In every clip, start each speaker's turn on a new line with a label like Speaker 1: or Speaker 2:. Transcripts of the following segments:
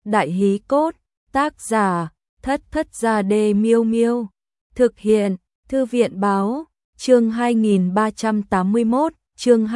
Speaker 1: Đại hí cốt, tác giả, Thất Thất Gia Đê Miêu Miêu. Thực hiện, Thư viện báo, chương 2381, chương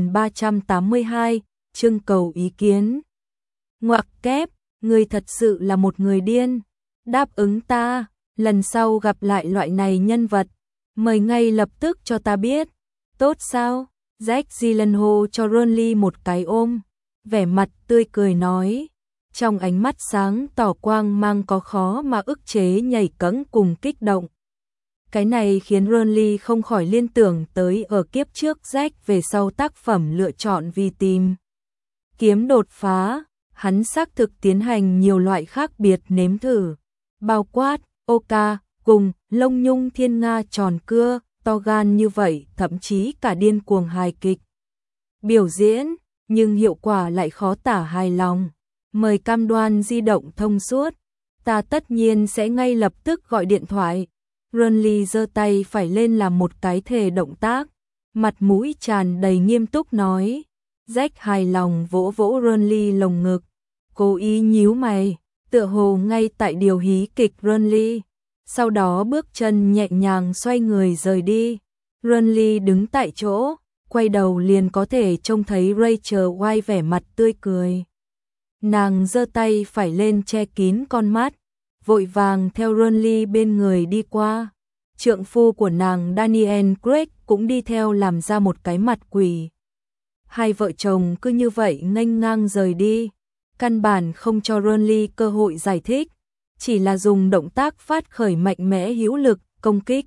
Speaker 1: 2382, trưng cầu ý kiến. Ngoặc kép, ngươi thật sự là một người điên. Đáp ứng ta, lần sau gặp lại loại này nhân vật, mời ngay lập tức cho ta biết. Tốt sao? Jack Gyllenhaal cho Ronly một cái ôm, vẻ mặt tươi cười nói, trong ánh mắt sáng tỏ quang mang có khó mà ức chế nhảy cẫng cùng kích động. Cái này khiến Ronly không khỏi liên tưởng tới ở kiếp trước Jack về sau tác phẩm lựa chọn vì tìm kiếm đột phá, hắn xác thực tiến hành nhiều loại khác biệt nếm thử, bao quát, Oka, cùng, lông nhung thiên nga tròn cưa, to gan như vậy, thậm chí cả điên cuồng hài kịch. Biểu diễn, nhưng hiệu quả lại khó tả hài lòng. Mời cam đoan di động thông suốt, ta tất nhiên sẽ ngay lập tức gọi điện thoại. Ronly giơ tay phải lên làm một cái thề động tác, mặt mũi tràn đầy nghiêm túc nói. Jack hài lòng vỗ vỗ Ronly lồng ngực, cố ý nhíu mày, tựa hồ ngay tại điều hí kịch Ronly. Sau đó bước chân nhẹ nhàng xoay người rời đi. Ronly đứng tại chỗ, quay đầu liền có thể trông thấy Rachel Weisz vẻ mặt tươi cười. Nàng giơ tay phải lên che kín con mắt, vội vàng theo Ronly bên người đi qua. Trượng phu của nàng Daniel Craig cũng đi theo làm ra một cái mặt quỷ. Hai vợ chồng cứ như vậy nghênh ngang rời đi, căn bản không cho Ronly cơ hội giải thích, chỉ là dùng động tác phát khởi mạnh mẽ hữu lực công kích.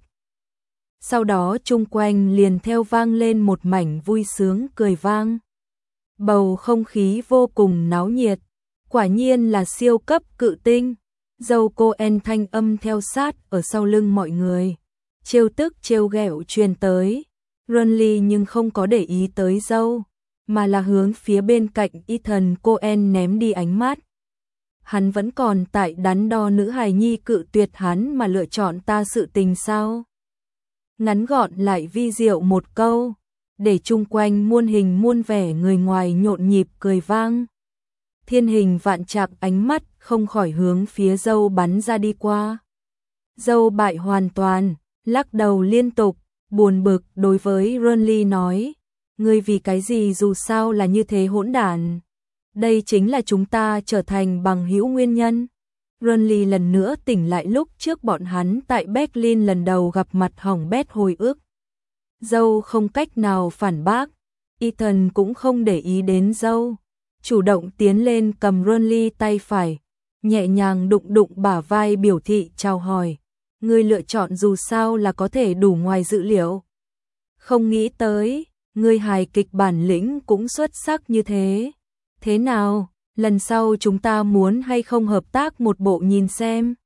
Speaker 1: Sau đó chung quanh liền theo vang lên một mảnh vui sướng cười vang. Bầu không khí vô cùng náo nhiệt, quả nhiên là siêu cấp cự tinh. Dâu Coen thanh âm theo sát ở sau lưng mọi người, trêu tức trêu ghẹo truyền tới. Ronly nhưng không có để ý tới dâu, mà là hướng phía bên cạnh Ethan Coen ném đi ánh mắt. Hắn vẫn còn tại đắn đo nữ hài nhi cự tuyệt hắn mà lựa chọn ta sự tình sao? Ngắn gọn lại vi diệu một câu, để chung quanh muôn hình muôn vẻ người ngoài nhộn nhịp cười vang. Thiên hình vạn trạc ánh mắt không khỏi hướng phía dâu bắn ra đi qua. Dâu bại hoàn toàn, lắc đầu liên tục, buồn bực đối với Ronly nói, ngươi vì cái gì dù sao là như thế hỗn đản. Đây chính là chúng ta trở thành bằng hữu nguyên nhân. Ronly lần nữa tỉnh lại lúc trước bọn hắn tại Berlin lần đầu gặp mặt hỏng bét hồi ức. Dâu không cách nào phản bác, Ethan cũng không để ý đến dâu, chủ động tiến lên cầm Ronly tay phải, nhẹ nhàng đụng đụng bả vai biểu thị chào hỏi. Ngươi lựa chọn dù sao là có thể đủ ngoài dự liệu. Không nghĩ tới, ngươi hài kịch bản lĩnh cũng xuất sắc như thế. Thế nào, lần sau chúng ta muốn hay không hợp tác một bộ nhìn xem.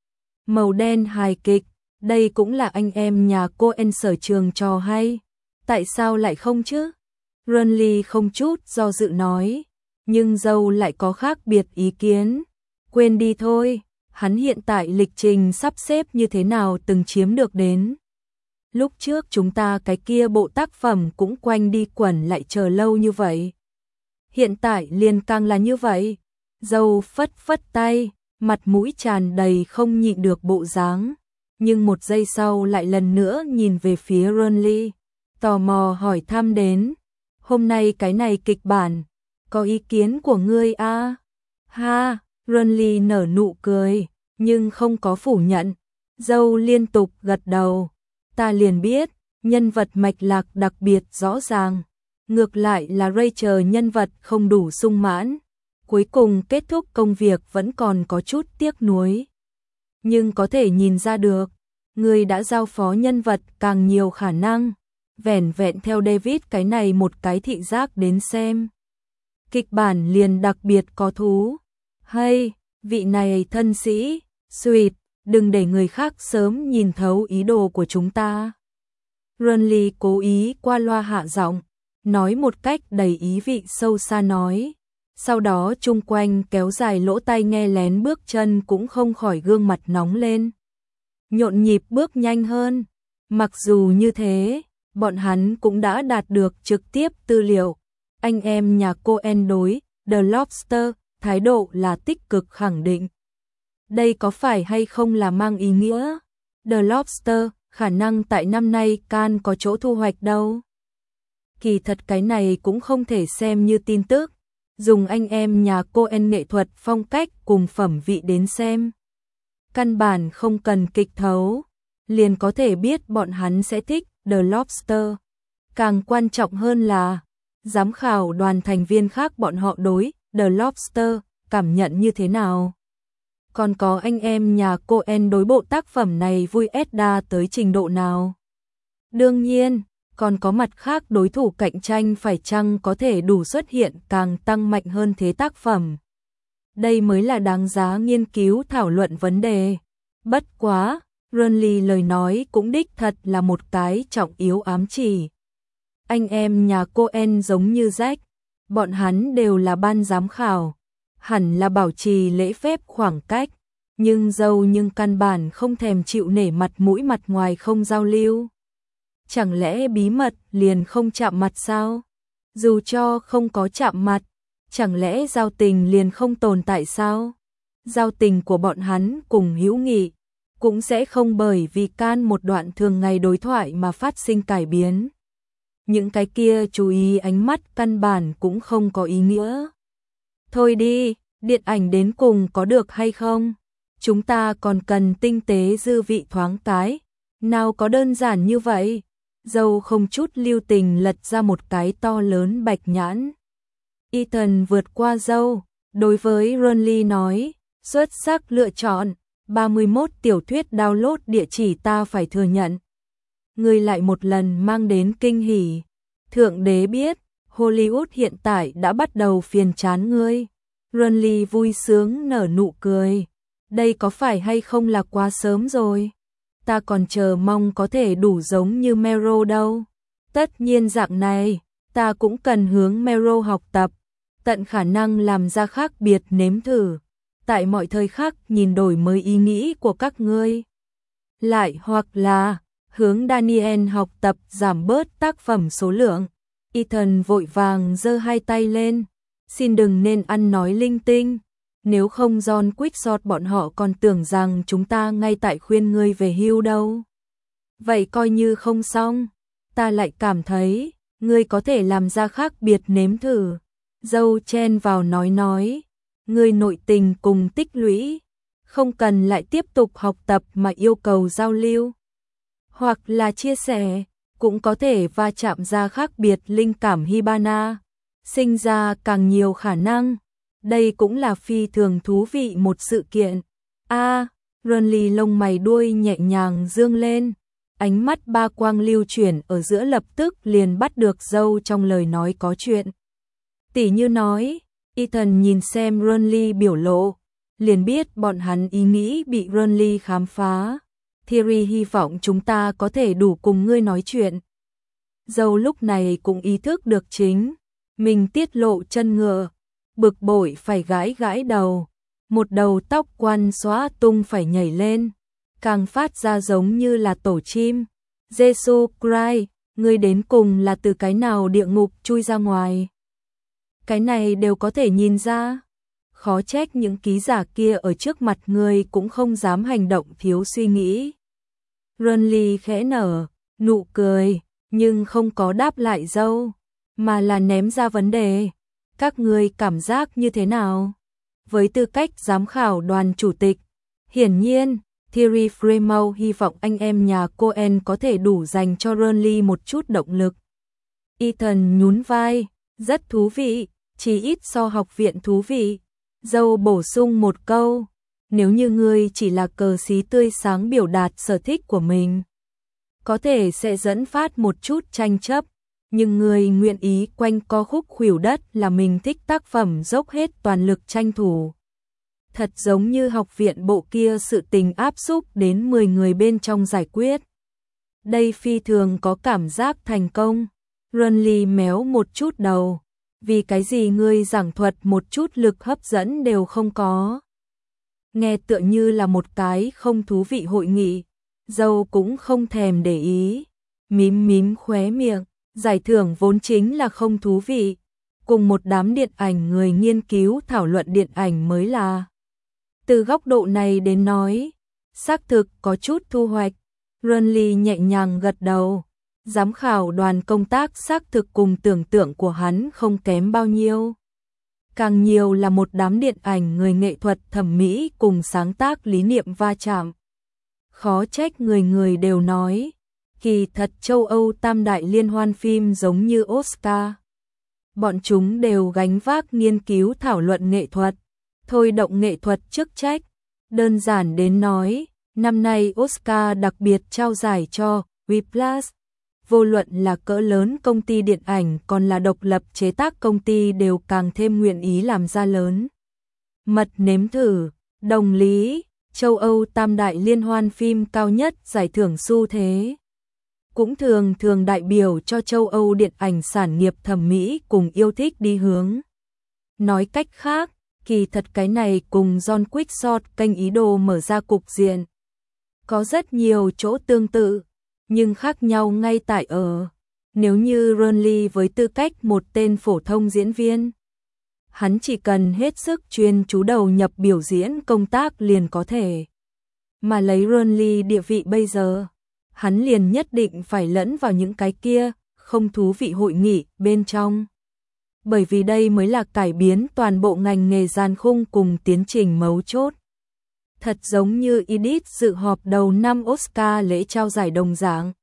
Speaker 1: Màu đen hài kịch, đây cũng là anh em nhà Coen sở trường trò hay. Tại sao lại không chứ? Ronly không chút do dự nói, nhưng dâu lại có khác biệt ý kiến. Quên đi thôi, hắn hiện tại lịch trình sắp xếp như thế nào từng chiếm được đến. Lúc trước chúng ta cái kia bộ tác phẩm cũng quanh đi quẩn lại chờ lâu như vậy. Hiện tại liền càng là như vậy. Dâu phất phất tay, mặt mũi tràn đầy không nhịn được bộ dáng, nhưng một giây sau lại lần nữa nhìn về phía Ronly, tò mò hỏi thăm đến, hôm nay cái này kịch bản, có ý kiến của ngươi à? Ha, Ronly nở nụ cười, nhưng không có phủ nhận. Dâu liên tục gật đầu, ta liền biết, nhân vật mạch lạc đặc biệt rõ ràng. Ngược lại là Rachel nhân vật không đủ sung mãn, cuối cùng kết thúc công việc vẫn còn có chút tiếc nuối. Nhưng có thể nhìn ra được, người đã giao phó nhân vật càng nhiều khả năng, vẻn vẹn theo David cái này một cái thị giác đến xem. Kịch bản liền đặc biệt có thú. Hay, vị này thân sĩ, Sweet, đừng để người khác sớm nhìn thấu ý đồ của chúng ta. Ronly cố ý qua loa hạ giọng, nói một cách đầy ý vị sâu xa nói. Sau đó chung quanh kéo dài lỗ tai nghe lén bước chân cũng không khỏi gương mặt nóng lên, nhộn nhịp bước nhanh hơn. Mặc dù như thế, bọn hắn cũng đã đạt được trực tiếp tư liệu. Anh em nhà Coen đối The Lobster thái độ là tích cực khẳng định. Đây có phải hay không là mang ý nghĩa The Lobster khả năng tại năm nay Cannes có chỗ thu hoạch đâu. Kỳ thật cái này cũng không thể xem như tin tức, dùng anh em nhà Coen nghệ thuật phong cách cùng phẩm vị đến xem. Căn bản không cần kịch thấu, liền có thể biết bọn hắn sẽ thích The Lobster. Càng quan trọng hơn là, giám khảo đoàn thành viên khác bọn họ đối The Lobster cảm nhận như thế nào. Còn có anh em nhà Coen đối bộ tác phẩm này vui đa tới trình độ nào. Đương nhiên, còn có mặt khác đối thủ cạnh tranh phải chăng có thể đủ xuất hiện càng tăng mạnh hơn thế tác phẩm. Đây mới là đáng giá nghiên cứu thảo luận vấn đề. Bất quá, Burnley lời nói cũng đích thật là một cái trọng yếu ám chỉ. Anh em nhà Coen giống như Jack, bọn hắn đều là ban giám khảo, hẳn là bảo trì lễ phép khoảng cách, nhưng căn bản không thèm chịu nể mặt mũi mặt ngoài không giao lưu. Chẳng lẽ bí mật liền không chạm mặt sao? Dù cho không có chạm mặt, chẳng lẽ giao tình liền không tồn tại sao? Giao tình của bọn hắn cùng hữu nghị cũng sẽ không bởi vì Cannes một đoạn thường ngày đối thoại mà phát sinh cải biến. Những cái kia chú ý ánh mắt căn bản cũng không có ý nghĩa. Thôi đi, điện ảnh đến cùng có được hay không? Chúng ta còn cần tinh tế dư vị thoáng cái, nào có đơn giản như vậy. Dâu không chút lưu tình lật ra một cái to lớn bạch nhãn. Ethan vượt qua dâu, đối với Burnley nói, xuất sắc lựa chọn, 31 tiểu thuyết download địa chỉ ta phải thừa nhận. Người lại một lần mang đến kinh hỉ. Thượng đế biết, Hollywood hiện tại đã bắt đầu phiền chán ngươi. Burnley vui sướng nở nụ cười. Đây có phải hay không là quá sớm rồi? Ta còn chờ mong có thể đủ giống như Meryl đâu. Tất nhiên dạng này, ta cũng cần hướng Meryl học tập, tận khả năng làm ra khác biệt nếm thử. Tại mọi thời khắc nhìn đổi mới ý nghĩ của các ngươi. Lại hoặc là, hướng Daniel học tập giảm bớt tác phẩm số lượng. Ethan vội vàng giơ hai tay lên. Xin đừng nên ăn nói linh tinh. Nếu không John Quickshot bọn họ còn tưởng rằng chúng ta ngay tại khuyên ngươi về hưu đâu. Vậy coi như không xong. Ta lại cảm thấy, ngươi có thể làm ra khác biệt nếm thử. Dâu chen vào nói. Ngươi nội tình cùng tích lũy. Không cần lại tiếp tục học tập mà yêu cầu giao lưu. Hoặc là chia sẻ, cũng có thể va chạm ra khác biệt linh cảm Hibana. Sinh ra càng nhiều khả năng. Đây cũng là phi thường thú vị một sự kiện. Burnley lông mày đuôi nhẹ nhàng dương lên. Ánh mắt ba quang lưu chuyển ở giữa lập tức liền bắt được dâu trong lời nói có chuyện. Tỉ như nói, Ethan nhìn xem Burnley biểu lộ, liền biết bọn hắn ý nghĩ bị Burnley khám phá. Thierry hy vọng chúng ta có thể đủ cùng ngươi nói chuyện. Dâu lúc này cũng ý thức được chính mình tiết lộ chân ngựa, bực bội phải gãi đầu, một đầu tóc quăn xóa tung phải nhảy lên, càng phát ra giống như là tổ chim. Jesus Christ, ngươi đến cùng là từ cái nào địa ngục chui ra ngoài? Cái này đều có thể nhìn ra. Khó trách những ký giả kia ở trước mặt ngươi cũng không dám hành động thiếu suy nghĩ. Burnley khẽ nở nụ cười, nhưng không có đáp lại dâu, mà là ném ra vấn đề. Các ngươi cảm giác như thế nào? Với tư cách giám khảo đoàn chủ tịch, hiển nhiên, Thierry Frémaux hy vọng anh em nhà Coen có thể đủ dành cho Burnley một chút động lực. Ethan nhún vai, rất thú vị, chỉ ít so học viện thú vị. Dâu bổ sung một câu, nếu như ngươi chỉ là cờ xí tươi sáng biểu đạt sở thích của mình, có thể sẽ dẫn phát một chút tranh chấp, nhưng ngươi nguyện ý quanh co khúc khuỷu đất là mình thích tác phẩm dốc hết toàn lực tranh thủ. Thật giống như học viện bộ kia sự tình áp xúc đến 10 người bên trong giải quyết. Đây phi thường có cảm giác thành công. Burnley méo một chút đầu. Vì cái gì ngươi giảng thuật một chút lực hấp dẫn đều không có? Nghe tựa như là một cái không thú vị hội nghị. Dâu cũng không thèm để ý. Mím khóe miệng. Giải thưởng vốn chính là không thú vị. cùng một đám điện ảnh người nghiên cứu thảo luận điện ảnh mới là. Từ góc độ này đến nói, xác thực có chút thu hoạch. Renly nhẹ nhàng gật đầu. Giám khảo đoàn công tác xác thực cùng tưởng tượng của hắn không kém bao nhiêu. Càng nhiều là một đám điện ảnh người nghệ thuật thẩm mỹ cùng sáng tác lý niệm va chạm. Khó trách người người đều nói, kỳ thật châu Âu tam đại liên hoan phim giống như Oscar. Bọn chúng đều gánh vác nghiên cứu thảo luận nghệ thuật, thôi động nghệ thuật chức trách. Đơn giản đến nói, năm nay Oscar đặc biệt trao giải cho Whiplash. Vô luận là cỡ lớn công ty điện ảnh còn là độc lập chế tác công ty đều càng thêm nguyện ý làm ra lớn. Mật nếm thử, đồng lý, châu Âu tam đại liên hoan phim cao nhất giải thưởng xu thế. Cũng thường thường đại biểu cho châu Âu điện ảnh sản nghiệp thẩm mỹ cùng yêu thích đi hướng. Nói cách khác, kỳ thật cái này cùng John Quixote kênh ý đồ mở ra cục diện. Có rất nhiều chỗ tương tự, nhưng khác nhau ngay tại ở. Nếu như Renly với tư cách một tên phổ thông diễn viên, hắn chỉ cần hết sức chuyên chú đầu nhập biểu diễn công tác liền có thể. Mà lấy Renly địa vị bây giờ, hắn liền nhất định phải lẫn vào những cái kia không thú vị hội nghị bên trong. Bởi vì đây mới là cải biến toàn bộ ngành nghề gian khung cùng tiến trình mấu chốt. Thật giống như Edith dự họp đầu năm Oscar lễ trao giải đồng dạng.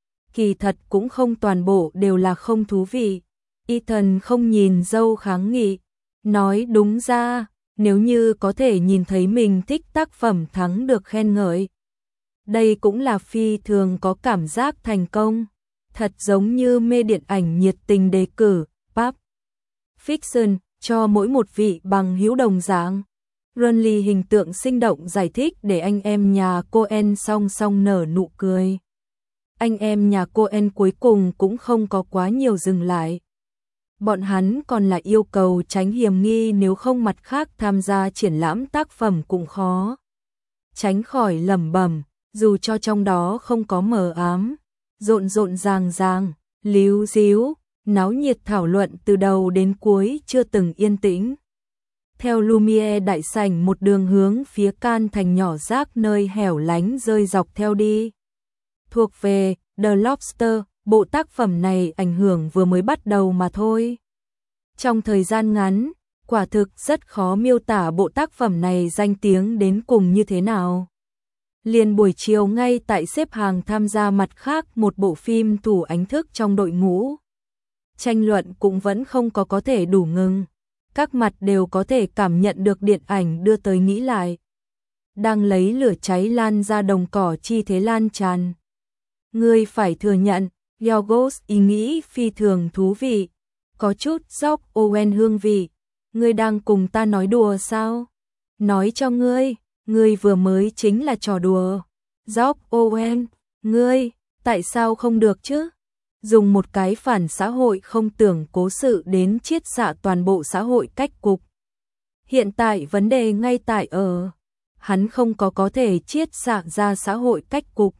Speaker 1: Kỳ thật cũng không toàn bộ đều là không thú vị. Ethan không nhìn dâu kháng nghị. Nói đúng ra, nếu như có thể nhìn thấy mình thích tác phẩm thắng được khen ngợi. Đây cũng là phi thường có cảm giác thành công. Thật giống như mê điện ảnh nhiệt tình đề cử, Pulp Fiction, cho mỗi một vị bằng hữu đồng dạng. Renly hình tượng sinh động giải thích để anh em nhà Coen song song nở nụ cười. Anh em nhà Coen cuối cùng cũng không có quá nhiều dừng lại. Bọn hắn còn là yêu cầu tránh hiểm nghi, nếu không mặt khác tham gia triển lãm tác phẩm cũng khó tránh khỏi lẩm bẩm, dù cho trong đó không có mờ ám, rộn rộn ràng ràng, líu díu, náo nhiệt thảo luận từ đầu đến cuối chưa từng yên tĩnh. Theo Lumiere đại sảnh một đường hướng phía can thành nhỏ rác nơi hẻo lánh rơi dọc theo đi. Thuộc về The Lobster, bộ tác phẩm này ảnh hưởng vừa mới bắt đầu mà thôi. Trong thời gian ngắn, quả thực rất khó miêu tả bộ tác phẩm này danh tiếng đến cùng như thế nào. Liền buổi chiều ngay tại xếp hàng tham gia mặt khác một bộ phim thủ ánh thức trong đội ngũ. Tranh luận cũng vẫn không có thể đủ ngừng. Các mặt đều có thể cảm nhận được điện ảnh đưa tới nghĩ lại. Đang lấy lửa cháy lan ra đồng cỏ chi thế lan tràn. Ngươi phải thừa nhận, Yorgos ý nghĩ phi thường thú vị. Có chút George Owen hương vị. Ngươi đang cùng ta nói đùa sao? Nói cho ngươi vừa mới chính là trò đùa. George Owen, ngươi, tại sao không được chứ? Dùng một cái phản xã hội không tưởng cố sự đến chiết xạ toàn bộ xã hội cách cục. Hiện tại vấn đề ngay tại ở, hắn không có thể chiết xạ ra xã hội cách cục.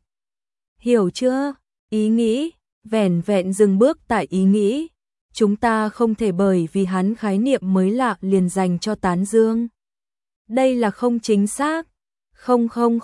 Speaker 1: Hiểu chưa? Ý nghĩ, vẻn vẹn dừng bước tại ý nghĩ. Chúng ta không thể bởi vì hắn khái niệm mới lạ liền dành cho tán dương. Đây là không chính xác. Không,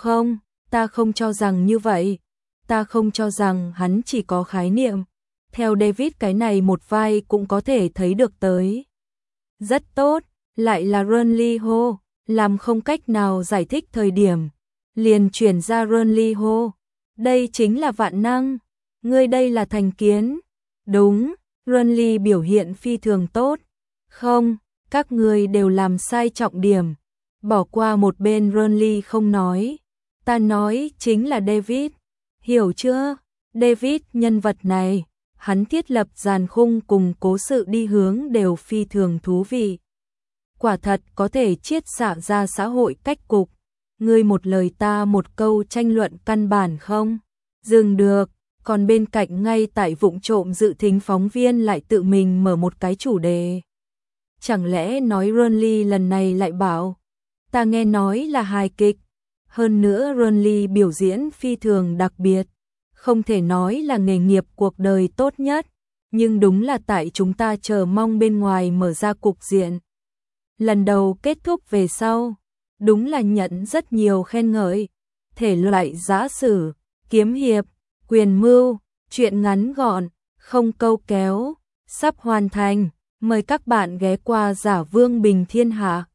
Speaker 1: ta không cho rằng như vậy. Ta không cho rằng hắn chỉ có khái niệm. Theo David cái này một vai cũng có thể thấy được tới. Rất tốt, lại là Renly hô, làm không cách nào giải thích thời điểm. Liền chuyển ra Renly hô. Đây chính là vạn năng. Ngươi đây là thành kiến. Đúng, Renly biểu hiện phi thường tốt. Không, các ngươi đều làm sai trọng điểm. Bỏ qua một bên Renly không nói. Ta nói chính là David. Hiểu chưa? David nhân vật này, hắn thiết lập dàn khung cùng cố sự đi hướng đều phi thường thú vị. Quả thật có thể chiết xạ ra xã hội cách cục. Ngươi một lời ta một câu tranh luận căn bản không? Dừng được, còn bên cạnh ngay tại vụng trộm dự thính phóng viên lại tự mình mở một cái chủ đề. Chẳng lẽ nói Renly lần này lại bảo, ta nghe nói là hài kịch. Hơn nữa Renly biểu diễn phi thường đặc biệt. Không thể nói là nghề nghiệp cuộc đời tốt nhất, nhưng đúng là tại chúng ta chờ mong bên ngoài mở ra cục diện. Lần đầu kết thúc về sau, đúng là nhận rất nhiều khen ngợi, thể loại giã sử, kiếm hiệp, quyền mưu, truyện ngắn gọn, không câu kéo, sắp hoàn thành, mời các bạn ghé qua Giả Vương Bình Thiên Hạ.